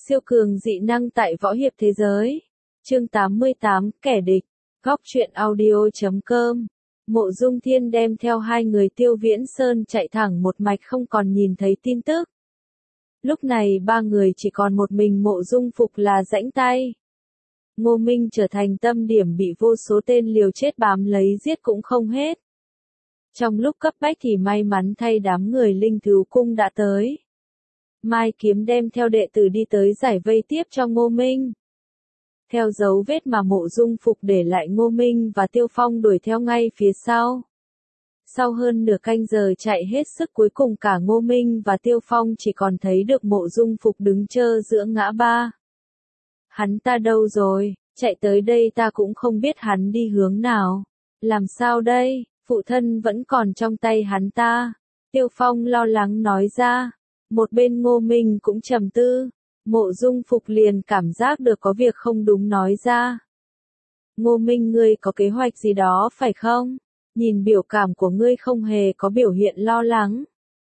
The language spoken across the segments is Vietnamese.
Siêu cường dị năng tại võ hiệp thế giới. Chương 88, kẻ địch. Góc truyện audio.com. Mộ Dung Thiên đem theo hai người Tiêu Viễn Sơn chạy thẳng một mạch không còn nhìn thấy tin tức. Lúc này ba người chỉ còn một mình Mộ Dung Phục là rãnh tay. Ngô Minh trở thành tâm điểm bị vô số tên liều chết bám lấy giết cũng không hết. Trong lúc cấp bách thì may mắn thay đám người Linh Thú Cung đã tới. Mai Kiếm đem theo đệ tử đi tới giải vây tiếp cho Ngô Minh. Theo dấu vết mà Mộ Dung Phục để lại, Ngô Minh và Tiêu Phong đuổi theo ngay phía sau. Sau hơn nửa canh giờ chạy hết sức, cuối cùng cả Ngô Minh và Tiêu Phong chỉ còn thấy được Mộ Dung Phục đứng trơ giữa ngã ba. Hắn ta đâu rồi? Chạy tới đây ta cũng không biết hắn đi hướng nào. Làm sao đây? Phụ thân vẫn còn trong tay hắn ta. Tiêu Phong lo lắng nói ra. Một bên Ngô Minh cũng trầm tư. Mộ Dung Phục liền cảm giác được có việc không đúng nói ra. Ngô Minh, ngươi có kế hoạch gì đó phải không? Nhìn biểu cảm của ngươi không hề có biểu hiện lo lắng.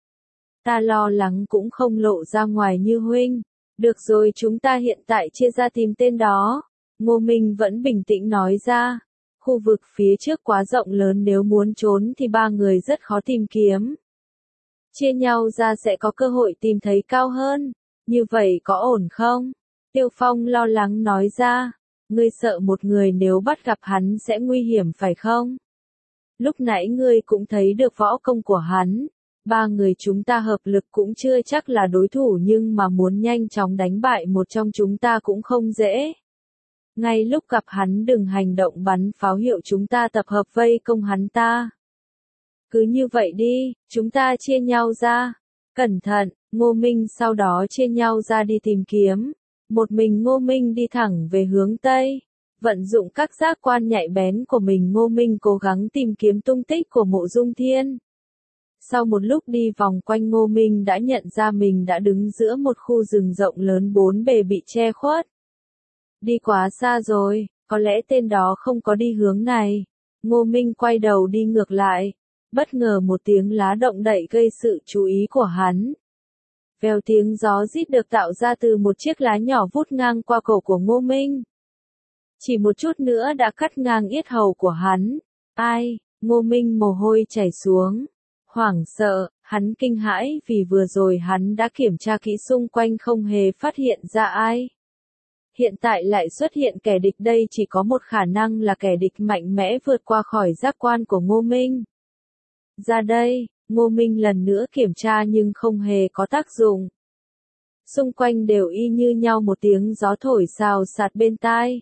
Ta lo lắng cũng không lộ ra ngoài như huynh. Được rồi, chúng ta hiện tại chia ra tìm tên đó. Ngô Minh vẫn bình tĩnh nói ra. Khu vực phía trước quá rộng lớn, nếu muốn trốn thì ba người rất khó tìm kiếm. Chia nhau ra sẽ có cơ hội tìm thấy cao hơn. Như vậy có ổn không? Tiêu Phong lo lắng nói ra. Ngươi sợ một người nếu bắt gặp hắn sẽ nguy hiểm phải không? Lúc nãy ngươi cũng thấy được võ công của hắn. Ba người chúng ta hợp lực cũng chưa chắc là đối thủ, nhưng mà muốn nhanh chóng đánh bại một trong chúng ta cũng không dễ. Ngay lúc gặp hắn đừng hành động bắn pháo hiệu, chúng ta tập hợp vây công hắn ta. Cứ như vậy đi, chúng ta chia nhau ra. Cẩn thận, Ngô Minh sau đó chia nhau ra đi tìm kiếm. Một mình Ngô Minh đi thẳng về hướng Tây. Vận dụng các giác quan nhạy bén của mình, Ngô Minh cố gắng tìm kiếm tung tích của Mộ Dung Thiên. Sau một lúc đi vòng quanh, Ngô Minh đã nhận ra mình đã đứng giữa một khu rừng rộng lớn, bốn bề bị che khuất. Đi quá xa rồi, có lẽ tên đó không có đi hướng này. Ngô Minh quay đầu đi ngược lại. Bất ngờ một tiếng lá động đậy gây sự chú ý của hắn. Vèo, tiếng gió rít được tạo ra từ một chiếc lá nhỏ vút ngang qua cổ của Ngô Minh. Chỉ một chút nữa đã cắt ngang yết hầu của hắn. Ai? Ngô Minh mồ hôi chảy xuống. Hoảng sợ, hắn kinh hãi vì vừa rồi hắn đã kiểm tra kỹ xung quanh không hề phát hiện ra ai. Hiện tại lại xuất hiện kẻ địch, đây chỉ có một khả năng là kẻ địch mạnh mẽ vượt qua khỏi giác quan của Ngô Minh. Ra đây, Ngô Minh lần nữa kiểm tra nhưng không hề có tác dụng. Xung quanh đều y như nhau, một tiếng gió thổi xào xạc bên tai.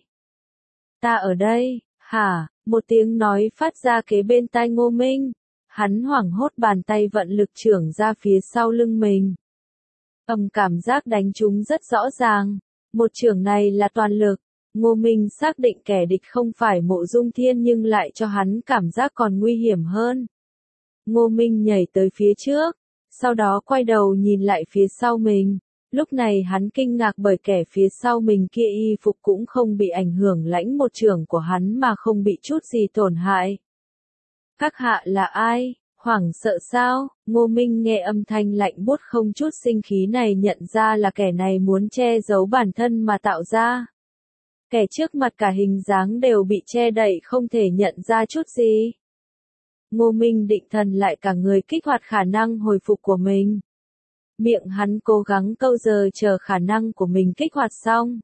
Ta ở đây, hả? Một tiếng nói phát ra kế bên tai Ngô Minh. Hắn hoảng hốt, bàn tay vận lực chưởng ra phía sau lưng mình. Cảm giác đánh trúng rất rõ ràng. Một chưởng này là toàn lực. Ngô Minh xác định kẻ địch không phải Mộ Dung Thiên nhưng lại cho hắn cảm giác còn nguy hiểm hơn. Ngô Minh nhảy tới phía trước, sau đó quay đầu nhìn lại phía sau mình. Lúc này hắn kinh ngạc bởi kẻ phía sau mình kia y phục cũng không bị ảnh hưởng, lãnh một chưởng của hắn mà không bị chút gì tổn hại. Các hạ là ai? Hoảng sợ sao? Ngô Minh nghe âm thanh lạnh buốt không chút sinh khí này, nhận ra là kẻ này muốn che giấu bản thân mà tạo ra. Kẻ trước mặt cả hình dáng đều bị che đậy, không thể nhận ra chút gì. Ngô Minh định thần lại, cả người kích hoạt khả năng hồi phục của mình. Miệng hắn cố gắng câu giờ chờ khả năng của mình kích hoạt xong.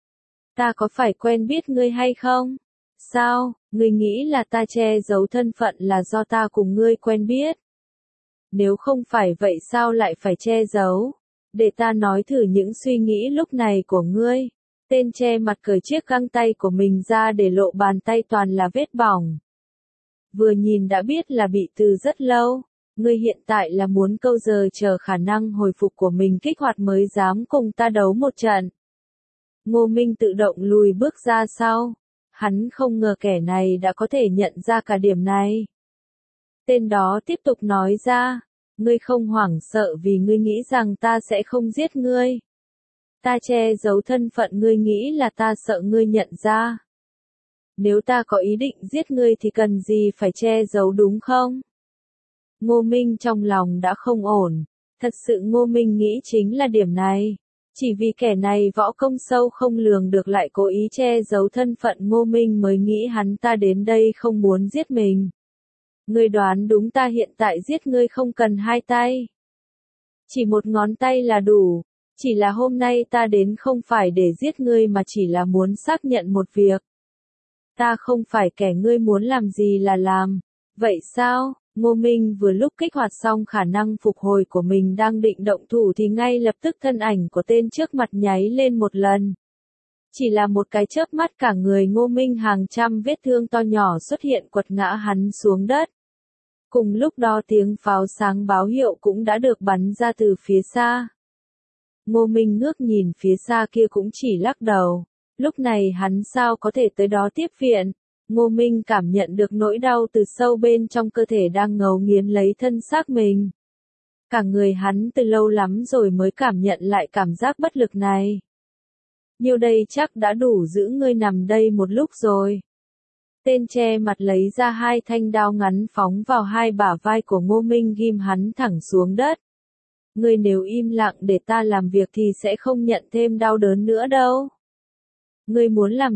Ta có phải quen biết ngươi hay không? Sao, ngươi nghĩ là ta che giấu thân phận là do ta cùng ngươi quen biết? Nếu không phải vậy sao lại phải che giấu? Để ta nói thử những suy nghĩ lúc này của ngươi. Tên che mặt cởi chiếc găng tay của mình ra để lộ bàn tay toàn là vết bỏng. Vừa nhìn đã biết là bị từ rất lâu. Ngươi hiện tại là muốn câu giờ chờ khả năng hồi phục của mình kích hoạt mới dám cùng ta đấu một trận. Ngô Minh tự động lùi bước ra sau. Hắn không ngờ kẻ này đã có thể nhận ra cả điểm này. Tên đó tiếp tục nói ra. Ngươi không hoảng sợ vì ngươi nghĩ rằng ta sẽ không giết ngươi. Ta che giấu thân phận, ngươi nghĩ là ta sợ ngươi nhận ra. Nếu ta có ý định giết ngươi thì cần gì phải che giấu, đúng không? Ngô Minh trong lòng đã không ổn. Thật sự Ngô Minh nghĩ chính là điểm này. Chỉ vì kẻ này võ công sâu không lường được lại cố ý che giấu thân phận Ngô Minh mới nghĩ hắn ta đến đây không muốn giết mình. Ngươi đoán đúng, ta hiện tại giết ngươi không cần hai tay. Chỉ một ngón tay là đủ. Chỉ là hôm nay ta đến không phải để giết ngươi mà chỉ là muốn xác nhận một việc. Ta không phải kẻ ngươi muốn làm gì là làm. Vậy sao? Ngô Minh vừa lúc kích hoạt xong khả năng phục hồi của mình đang định động thủ thì ngay lập tức thân ảnh của tên trước mặt nháy lên một lần. Chỉ là một cái chớp mắt cả người Ngô Minh hàng trăm vết thương to nhỏ xuất hiện quật ngã hắn xuống đất. Cùng lúc đó tiếng pháo sáng báo hiệu cũng đã được bắn ra từ phía xa. Ngô Minh ngước nhìn phía xa kia cũng chỉ lắc đầu. Lúc này hắn sao có thể tới đó tiếp viện. Ngô Minh cảm nhận được nỗi đau từ sâu bên trong cơ thể đang ngấu nghiến lấy thân xác mình. Cả người hắn từ lâu lắm rồi mới cảm nhận lại cảm giác bất lực này. Nhiêu đây chắc đã đủ giữ ngươi nằm đây một lúc rồi. Tên che mặt lấy ra hai thanh đao ngắn phóng vào hai bả vai của Ngô Minh ghim hắn thẳng xuống đất. Ngươi nếu im lặng để ta làm việc thì sẽ không nhận thêm đau đớn nữa đâu. Ngươi muốn làm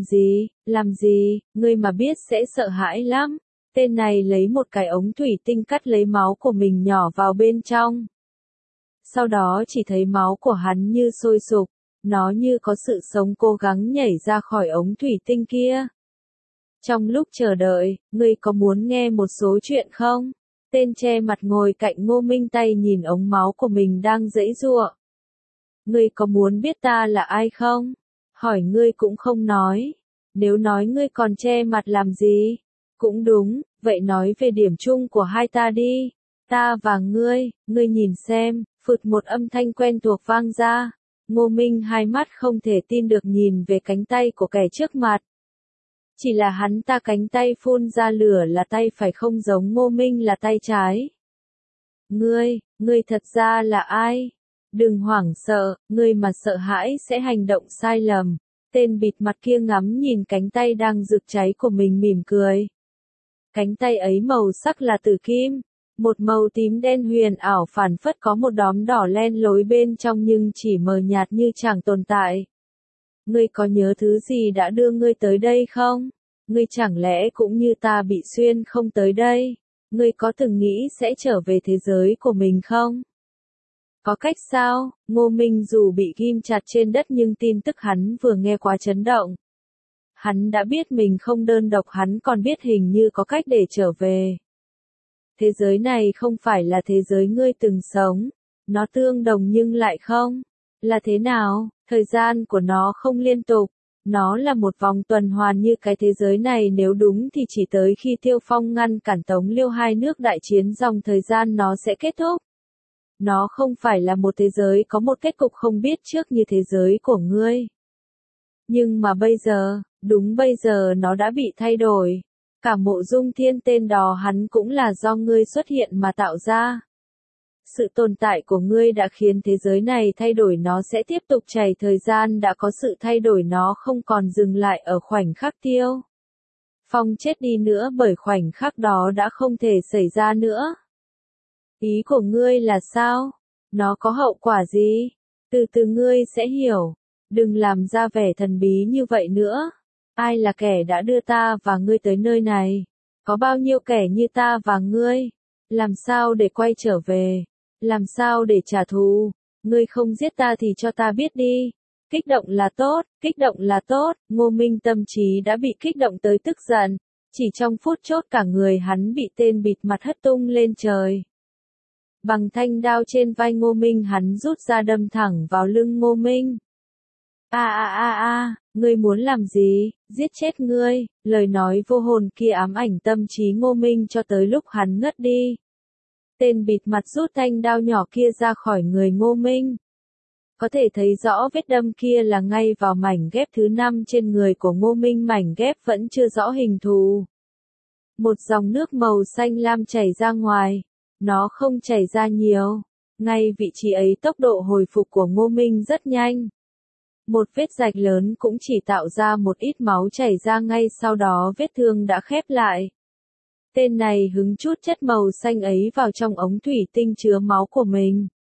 gì, ngươi mà biết sẽ sợ hãi lắm. Tên này lấy một cái ống thủy tinh cắt lấy máu của mình nhỏ vào bên trong. Sau đó chỉ thấy máu của hắn như sôi sục, nó như có sự sống cố gắng nhảy ra khỏi ống thủy tinh kia. Trong lúc chờ đợi, ngươi có muốn nghe một số chuyện không? Tên che mặt ngồi cạnh Ngô Minh tay nhìn ống máu của mình đang giãy giụa. Ngươi có muốn biết ta là ai không? Hỏi ngươi cũng không nói. Nếu nói ngươi còn che mặt làm gì? Cũng đúng, vậy nói về điểm chung của hai ta đi. Ta và ngươi nhìn xem, phụt một âm thanh quen thuộc vang ra. Ngô Minh hai mắt không thể tin được nhìn về cánh tay của kẻ trước mặt. Chỉ là hắn ta cánh tay phun ra lửa là tay phải không giống Ngô Minh là tay trái. Ngươi thật ra là ai? Đừng hoảng sợ, ngươi mà sợ hãi sẽ hành động sai lầm. Tên bịt mặt kia ngắm nhìn cánh tay đang rực cháy của mình mỉm cười. Cánh tay ấy màu sắc là tử kim, một màu tím đen huyền ảo phảng phất có một đốm đỏ len lối bên trong nhưng chỉ mờ nhạt như chẳng tồn tại. Ngươi có nhớ thứ gì đã đưa ngươi tới đây không? Ngươi chẳng lẽ cũng như ta bị xuyên không tới đây? Ngươi có từng nghĩ sẽ trở về thế giới của mình không? Có cách sao? Ngô Minh dù bị ghim chặt trên đất nhưng tin tức hắn vừa nghe quá chấn động. Hắn đã biết mình không đơn độc, hắn còn biết hình như có cách để trở về. Thế giới này không phải là thế giới ngươi từng sống. Nó tương đồng nhưng lại không. Là thế nào? Thời gian của nó không liên tục. Nó là một vòng tuần hoàn như cái thế giới này, nếu đúng thì chỉ tới khi Tiêu Phong ngăn cản Tống Liêu hai nước đại chiến dòng thời gian nó sẽ kết thúc. Nó không phải là một thế giới có một kết cục không biết trước như thế giới của ngươi. Nhưng mà bây giờ, đúng bây giờ nó đã bị thay đổi. Cả Mộ Dung Thiên tên đó hắn cũng là do ngươi xuất hiện mà tạo ra. Sự tồn tại của ngươi đã khiến thế giới này thay đổi, nó sẽ tiếp tục chảy, thời gian đã có sự thay đổi, nó không còn dừng lại ở khoảnh khắc Tiêu Phong chết đi nữa, bởi khoảnh khắc đó đã không thể xảy ra nữa. Ý của ngươi là sao? Nó có hậu quả gì? Từ từ ngươi sẽ hiểu. Đừng làm ra vẻ thần bí như vậy nữa. Ai là kẻ đã đưa ta và ngươi tới nơi này? Có bao nhiêu kẻ như ta và ngươi? Làm sao để quay trở về? Làm sao để trả thù? Ngươi không giết ta thì cho ta biết đi. Kích động là tốt, kích động là tốt. Ngô Minh tâm trí đã bị kích động tới tức giận. Chỉ trong phút chốc cả người hắn bị tên bịt mặt hất tung lên trời. Bằng thanh đao trên vai Ngô Minh hắn rút ra đâm thẳng vào lưng Ngô Minh. Ngươi muốn làm gì? Giết chết ngươi. Lời nói vô hồn kia ám ảnh tâm trí Ngô Minh cho tới lúc hắn ngất đi. Tên bịt mặt rút thanh đao nhỏ kia ra khỏi người Ngô Minh. Có thể thấy rõ vết đâm kia là ngay vào mảnh ghép thứ 5 trên người của Ngô Minh, mảnh ghép vẫn chưa rõ hình thù. Một dòng nước màu xanh lam chảy ra ngoài. Nó không chảy ra nhiều. Ngay vị trí ấy tốc độ hồi phục của Ngô Minh rất nhanh. Một vết rạch lớn cũng chỉ tạo ra một ít máu chảy ra, ngay sau đó vết thương đã khép lại. Tên này hứng chút chất màu xanh ấy vào trong ống thủy tinh chứa máu của mình.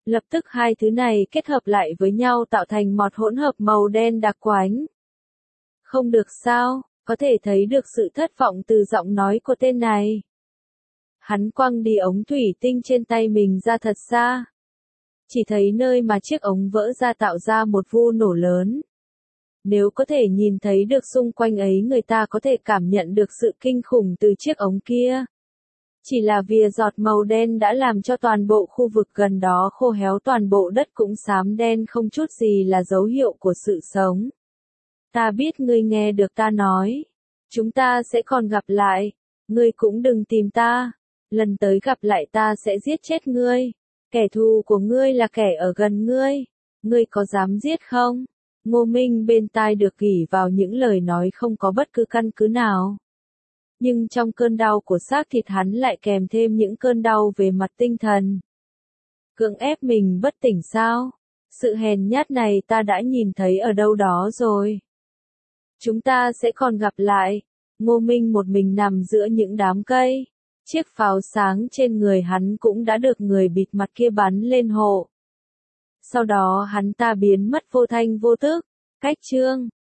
Lập tức hai thứ này kết hợp lại với nhau tạo thành một hỗn hợp màu đen đặc quánh. Không được sao, có thể thấy được sự thất vọng từ giọng nói của tên này. Hắn quăng đi ống thủy tinh trên tay mình ra thật xa. Chỉ thấy nơi mà chiếc ống vỡ ra tạo ra một vu nổ lớn. Nếu có thể nhìn thấy được xung quanh ấy người ta có thể cảm nhận được sự kinh khủng từ chiếc ống kia. Chỉ là vỉa giọt màu đen đã làm cho toàn bộ khu vực gần đó khô héo, toàn bộ đất cũng xám đen không chút gì là dấu hiệu của sự sống. Ta biết ngươi nghe được ta nói. Chúng ta sẽ còn gặp lại. Ngươi cũng đừng tìm ta. Lần tới gặp lại ta sẽ giết chết ngươi. Kẻ thù của ngươi là kẻ ở gần ngươi. Ngươi có dám giết không? Ngô Minh bên tai được gỉ vào những lời nói không có bất cứ căn cứ nào. Nhưng trong cơn đau của xác thịt hắn lại kèm thêm những cơn đau về mặt tinh thần. Cưỡng ép mình bất tỉnh sao? Sự hèn nhát này ta đã nhìn thấy ở đâu đó rồi. Chúng ta sẽ còn gặp lại. Ngô Minh một mình nằm giữa những đám cây. Chiếc pháo sáng trên người hắn cũng đã được người bịt mặt kia bắn lên hộ. Sau đó hắn ta biến mất vô thanh vô tức. Cách chương